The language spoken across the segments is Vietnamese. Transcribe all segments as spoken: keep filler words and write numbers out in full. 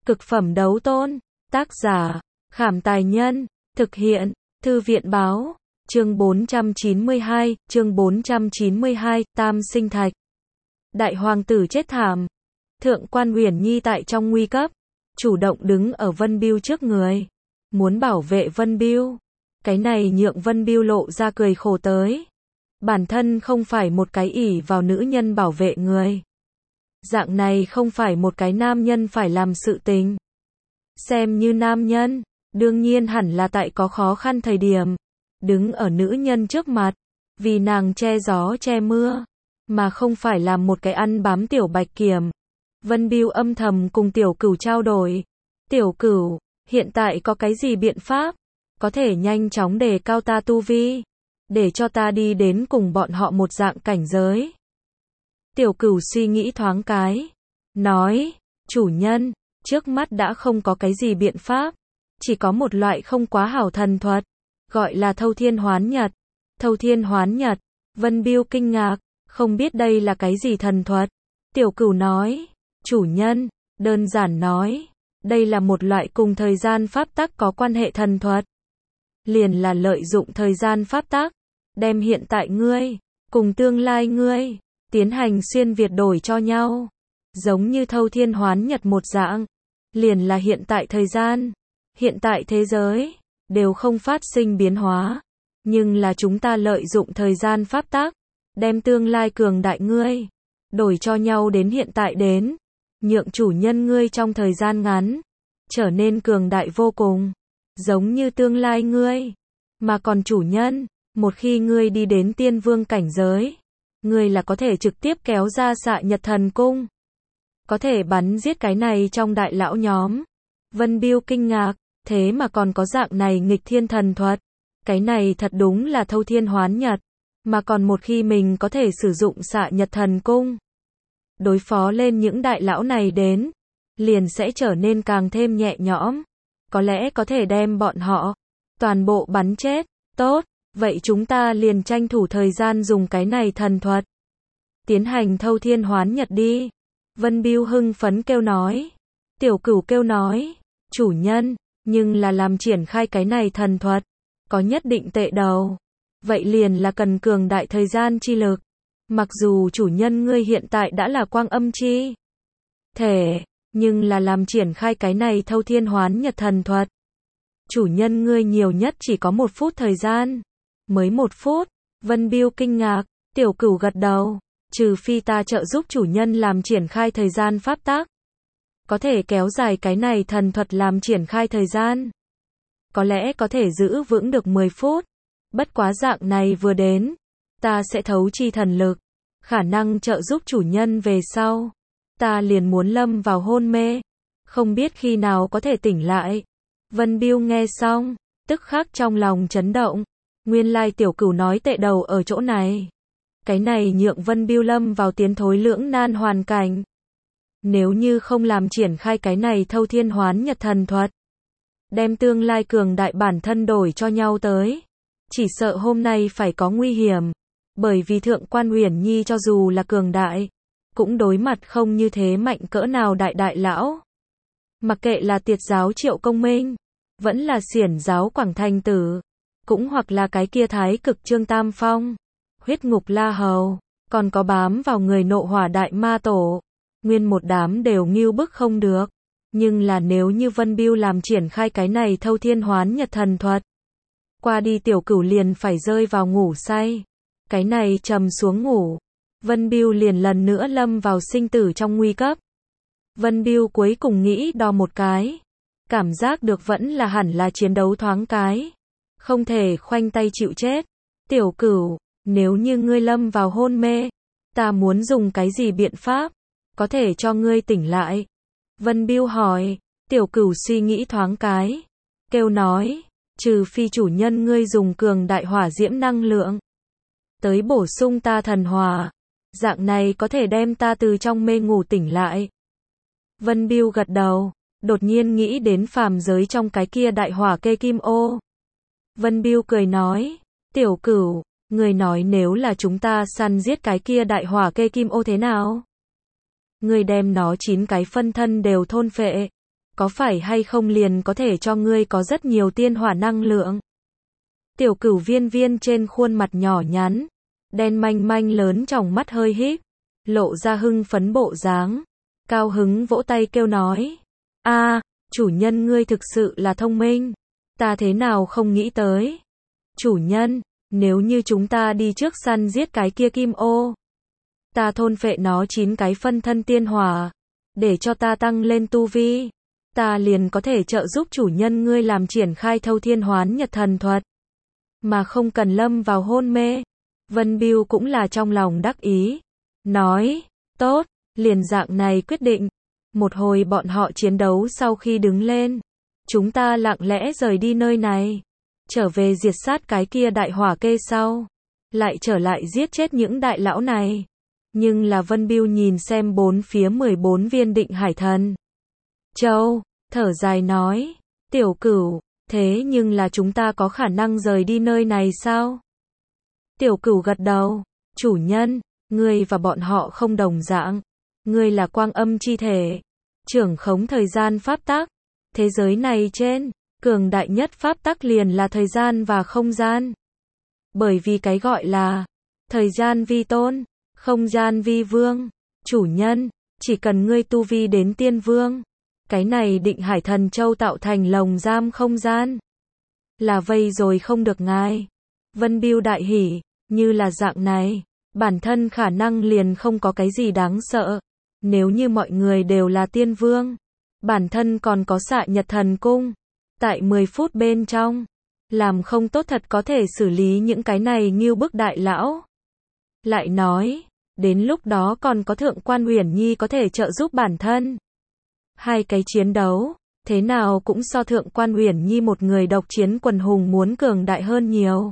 Cực phẩm đấu tôn. Tác giả, Khảm Tài Nhân. Thực hiện, Thư viện Báo. Chương bốn trăm chín mươi hai, chương bốn trăm chín mươi hai, Tam Sinh Thạch. Đại hoàng tử chết thảm. Thượng quan Uyển Nhi tại trong nguy cấp, chủ động đứng ở Vân Bưu trước người, muốn bảo vệ Vân Bưu. Cái này nhượng Vân Bưu lộ ra cười khổ tới. Bản thân không phải một cái ỷ vào nữ nhân bảo vệ người. Dạng này không phải một cái nam nhân phải làm sự tình. Xem như nam nhân, đương nhiên hẳn là tại có khó khăn thời điểm, đứng ở nữ nhân trước mặt, vì nàng che gió che mưa, mà không phải làm một cái ăn bám tiểu bạch kiểm. Vân Bưu âm thầm cùng Tiểu Cửu trao đổi. Tiểu Cửu, hiện tại có cái gì biện pháp, có thể nhanh chóng đề cao ta tu vi, để cho ta đi đến cùng bọn họ một dạng cảnh giới. Tiểu Cửu suy nghĩ thoáng cái, nói, chủ nhân, trước mắt đã không có cái gì biện pháp, chỉ có một loại không quá hảo thần thuật, gọi là thâu thiên hoán nhật. Thâu thiên hoán nhật. Vân Bưu kinh ngạc, không biết đây là cái gì thần thuật. Tiểu Cửu nói, chủ nhân, đơn giản nói, đây là một loại cùng thời gian pháp tắc có quan hệ thần thuật. Liền là lợi dụng thời gian pháp tắc, đem hiện tại ngươi, cùng tương lai ngươi, tiến hành xuyên việt đổi cho nhau. Giống như thâu thiên hoán nhật một dạng, liền là hiện tại thời gian, hiện tại thế giới, đều không phát sinh biến hóa. Nhưng là chúng ta lợi dụng thời gian pháp tắc, đem tương lai cường đại ngươi, đổi cho nhau đến hiện tại đến, nhượng chủ nhân ngươi trong thời gian ngắn, trở nên cường đại vô cùng, giống như tương lai ngươi. Mà còn chủ nhân, một khi ngươi đi đến tiên vương cảnh giới, ngươi là có thể trực tiếp kéo ra xạ nhật thần cung, có thể bắn giết cái này trong đại lão nhóm. Vân Bưu kinh ngạc, thế mà còn có dạng này nghịch thiên thần thuật, cái này thật đúng là thâu thiên hoán nhật, mà còn một khi mình có thể sử dụng xạ nhật thần cung, đối phó lên những đại lão này đến, liền sẽ trở nên càng thêm nhẹ nhõm, có lẽ có thể đem bọn họ toàn bộ bắn chết. Tốt, vậy chúng ta liền tranh thủ thời gian dùng cái này thần thuật, tiến hành thâu thiên hoán nhật đi. Vân Bưu hưng phấn kêu nói. Tiểu Cửu kêu nói, chủ nhân, nhưng là làm triển khai cái này thần thuật, có nhất định tệ đầu. Vậy liền là cần cường đại thời gian chi lực. Mặc dù chủ nhân ngươi hiện tại đã là quang âm chi thể, nhưng là làm triển khai cái này thâu thiên hoán nhật thần thuật, chủ nhân ngươi nhiều nhất chỉ có một phút thời gian. Mới một phút. Vân Bưu kinh ngạc. Tiểu Cửu gật đầu, trừ phi ta trợ giúp chủ nhân làm triển khai thời gian pháp tắc, có thể kéo dài cái này thần thuật làm triển khai thời gian, có lẽ có thể giữ vững được mười phút. Bất quá dạng này vừa đến, ta sẽ thấu chi thần lực, khả năng trợ giúp chủ nhân về sau, ta liền muốn lâm vào hôn mê, không biết khi nào có thể tỉnh lại. Vân Bưu nghe xong, tức khắc trong lòng chấn động, nguyên lai Tiểu Cửu nói tệ đầu ở chỗ này. Cái này nhượng Vân Bưu lâm vào tiến thối lưỡng nan hoàn cảnh. Nếu như không làm triển khai cái này thâu thiên hoán nhật thần thuật, đem tương lai cường đại bản thân đổi cho nhau tới, chỉ sợ hôm nay phải có nguy hiểm. Bởi vì Thượng quan Uyển Nhi cho dù là cường đại, cũng đối mặt không như thế mạnh cỡ nào đại đại lão. Mặc kệ là Tiệt giáo Triệu Công Minh, vẫn là Xiển giáo Quảng Thành Tử, cũng hoặc là cái kia Thái Cực Trương Tam Phong, Huyết Ngục La Hầu, còn có bám vào người Nộ Hỏa Đại Ma Tổ, nguyên một đám đều ngưu bức không được. Nhưng là nếu như Vân Bưu làm triển khai cái này thâu thiên hoán nhật thần thuật, qua đi Tiểu Cửu liền phải rơi vào ngủ say. Cái này trầm xuống ngủ, Vân Bưu liền lần nữa lâm vào sinh tử trong nguy cấp. Vân Bưu cuối cùng nghĩ đo một cái, cảm giác được vẫn là hẳn là chiến đấu thoáng cái, không thể khoanh tay chịu chết. Tiểu Cửu, nếu như ngươi lâm vào hôn mê, ta muốn dùng cái gì biện pháp có thể cho ngươi tỉnh lại? Vân Bưu hỏi. Tiểu Cửu suy nghĩ thoáng cái, kêu nói, trừ phi chủ nhân ngươi dùng cường đại hỏa diễm năng lượng tới bổ sung ta thần hỏa, dạng này có thể đem ta từ trong mê ngủ tỉnh lại. Vân Bưu gật đầu, đột nhiên nghĩ đến phàm giới trong cái kia đại hỏa kê kim ô. Vân Bưu cười nói, Tiểu Cửu, người nói nếu là chúng ta săn giết cái kia đại hỏa kê kim ô thế nào? Người đem nó chín cái phân thân đều thôn phệ, có phải hay không liền có thể cho ngươi có rất nhiều tiên hỏa năng lượng. Tiểu Cửu viên viên trên khuôn mặt nhỏ nhắn, đen manh manh lớn tròng mắt hơi híp, lộ ra hưng phấn bộ dáng, cao hứng vỗ tay kêu nói, a, chủ nhân ngươi thực sự là thông minh, ta thế nào không nghĩ tới. Chủ nhân, nếu như chúng ta đi trước săn giết cái kia kim ô, ta thôn phệ nó chín cái phân thân tiên hỏa, để cho ta tăng lên tu vi, ta liền có thể trợ giúp chủ nhân ngươi làm triển khai thâu thiên hoán nhật thần thuật, mà không cần lâm vào hôn mê. Vân Bưu cũng là trong lòng đắc ý, nói, tốt, liền dạng này quyết định. Một hồi bọn họ chiến đấu sau khi đứng lên, chúng ta lặng lẽ rời đi nơi này, trở về diệt sát cái kia đại hỏa kê sau, lại trở lại giết chết những đại lão này. Nhưng là Vân Bưu nhìn xem bốn phía mười bốn viên định hải thần châu, thở dài nói, Tiểu Cửu, thế nhưng là chúng ta có khả năng rời đi nơi này sao? Tiểu Cửu gật đầu, chủ nhân, ngươi và bọn họ không đồng dạng, ngươi là quang âm chi thể, trưởng khống thời gian pháp tắc, thế giới này trên, cường đại nhất pháp tắc liền là thời gian và không gian. Bởi vì cái gọi là, thời gian vi tôn, không gian vi vương, chủ nhân, chỉ cần ngươi tu vi đến tiên vương, cái này định hải thần châu tạo thành lồng giam không gian, là vây rồi không được ngài. Vân Bưu đại hỉ, như là dạng này, bản thân khả năng liền không có cái gì đáng sợ. Nếu như mọi người đều là tiên vương, bản thân còn có xạ nhật thần cung, tại mười phút bên trong, làm không tốt thật có thể xử lý những cái này nghêu bức đại lão. Lại nói, đến lúc đó còn có Thượng Quan Uyển Nhi có thể trợ giúp bản thân. Hai cái chiến đấu, thế nào cũng so Thượng Quan Uyển Nhi một người độc chiến quần hùng muốn cường đại hơn nhiều.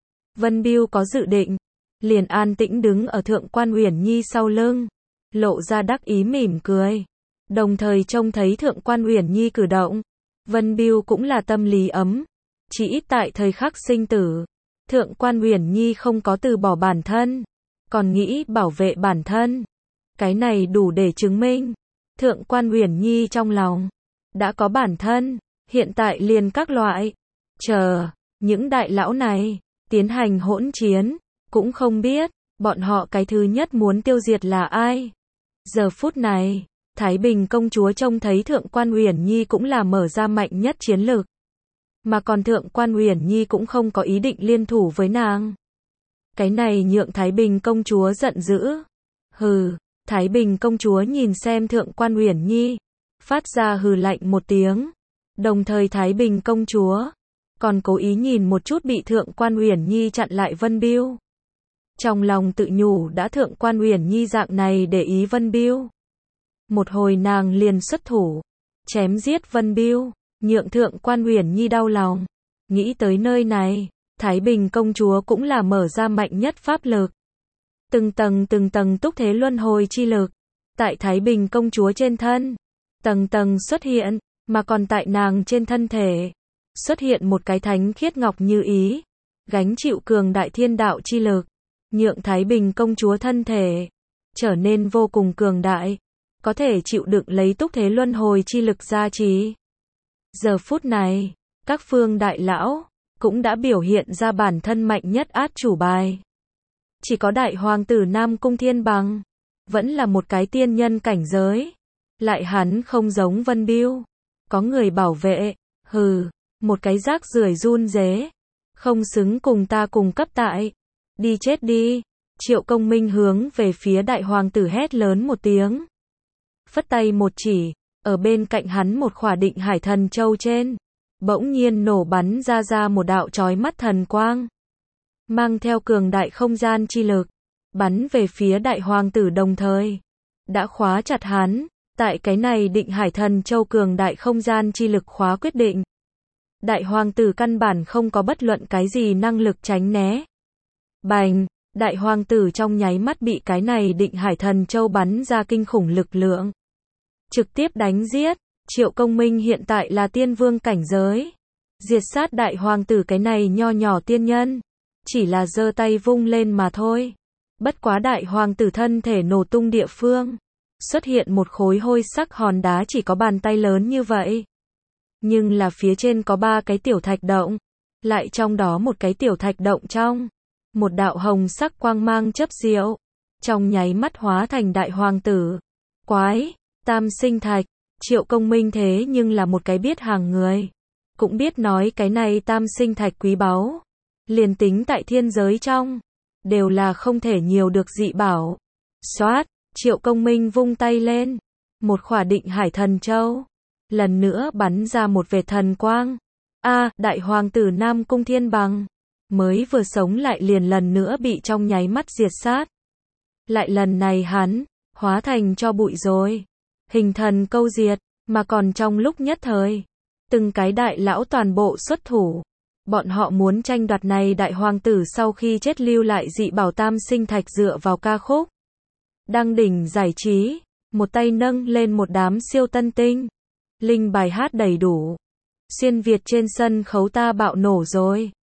Vân Bưu có dự định, liền an tĩnh đứng ở Thượng Quan Uyển Nhi sau lưng, lộ ra đắc ý mỉm cười, đồng thời trông thấy Thượng Quan Uyển Nhi cử động, Vân Bưu cũng là tâm lý ấm, chỉ ít tại thời khắc sinh tử, Thượng Quan Uyển Nhi không có từ bỏ bản thân, còn nghĩ bảo vệ bản thân. Cái này đủ để chứng minh, Thượng Quan Uyển Nhi trong lòng đã có bản thân, hiện tại liền các loại chờ những đại lão này tiến hành hỗn chiến, cũng không biết bọn họ cái thứ nhất muốn tiêu diệt là ai. Giờ phút này, Thái Bình công chúa trông thấy Thượng Quan Uyển Nhi cũng là mở ra mạnh nhất chiến lực, mà còn Thượng Quan Uyển Nhi cũng không có ý định liên thủ với nàng. Cái này nhượng Thái Bình công chúa giận dữ. Hừ, Thái Bình công chúa nhìn xem Thượng Quan Uyển Nhi, phát ra hừ lạnh một tiếng. Đồng thời Thái Bình công chúa còn cố ý nhìn một chút bị Thượng Quan Uyển Nhi chặn lại Vân Bưu. Trong lòng tự nhủ đã Thượng Quan Uyển Nhi dạng này để ý Vân Bưu, một hồi nàng liền xuất thủ, chém giết Vân Bưu, nhượng Thượng Quan Uyển Nhi đau lòng. Nghĩ tới nơi này, Thái Bình công chúa cũng là mở ra mạnh nhất pháp lực. Từng tầng từng tầng túc thế luân hồi chi lực, tại Thái Bình công chúa trên thân, tầng tầng xuất hiện, mà còn tại nàng trên thân thể, xuất hiện một cái thánh khiết ngọc như ý, gánh chịu cường đại thiên đạo chi lực, nhượng Thái Bình công chúa thân thể trở nên vô cùng cường đại, có thể chịu đựng lấy túc thế luân hồi chi lực gia trì. Giờ phút này, các phương đại lão cũng đã biểu hiện ra bản thân mạnh nhất át chủ bài. Chỉ có đại hoàng tử Nam Cung Thiên Bằng vẫn là một cái tiên nhân cảnh giới, lại hắn không giống Vân Bưu, có người bảo vệ, hừ, một cái rác rưởi run rế, không xứng cùng ta cùng cấp tại, đi chết đi. Triệu Công Minh hướng về phía đại hoàng tử hét lớn một tiếng, phất tay một chỉ, ở bên cạnh hắn một khỏa định hải thần châu trên, bỗng nhiên nổ bắn ra ra một đạo chói mắt thần quang, mang theo cường đại không gian chi lực, bắn về phía đại hoàng tử đồng thời, đã khóa chặt hắn, tại cái này định hải thần châu cường đại không gian chi lực khóa quyết định. Đại hoàng tử căn bản không có bất luận cái gì năng lực tránh né. Bành, đại hoàng tử trong nháy mắt bị cái này định hải thần châu bắn ra kinh khủng lực lượng, trực tiếp đánh giết. Triệu Công Minh hiện tại là tiên vương cảnh giới, diệt sát đại hoàng tử cái này nho nhỏ tiên nhân, chỉ là giơ tay vung lên mà thôi. Bất quá đại hoàng tử thân thể nổ tung địa phương, xuất hiện một khối hôi sắc hòn đá chỉ có bàn tay lớn như vậy. Nhưng là phía trên có ba cái tiểu thạch động, lại trong đó một cái tiểu thạch động trong. Một đạo hồng sắc quang mang chớp diệu, trong nháy mắt hóa thành đại hoàng tử. Quái, tam sinh thạch, Triệu Công Minh thế nhưng là một cái biết hàng người. Cũng biết nói cái này tam sinh thạch quý báu. Liền tính tại thiên giới trong, đều là không thể nhiều được dị bảo. Xoát, Triệu Công Minh vung tay lên. Một khỏa định hải thần châu. Lần nữa bắn ra một vệt thần quang. A, đại hoàng tử Nam Cung Thiên Bằng. Mới vừa sống lại liền lần nữa bị trong nháy mắt diệt sát. Lại lần này hắn, hóa thành cho bụi rồi. Hình thần câu diệt, mà còn trong lúc nhất thời. Từng cái đại lão toàn bộ xuất thủ. Bọn họ muốn tranh đoạt này đại hoàng tử sau khi chết lưu lại dị bảo tam sinh thạch dựa vào ca khúc. Đăng đỉnh giải trí, một tay nâng lên một đám siêu tân tinh. Linh bài hát đầy đủ. Xuyên Việt trên sân khấu ta bạo nổ rồi.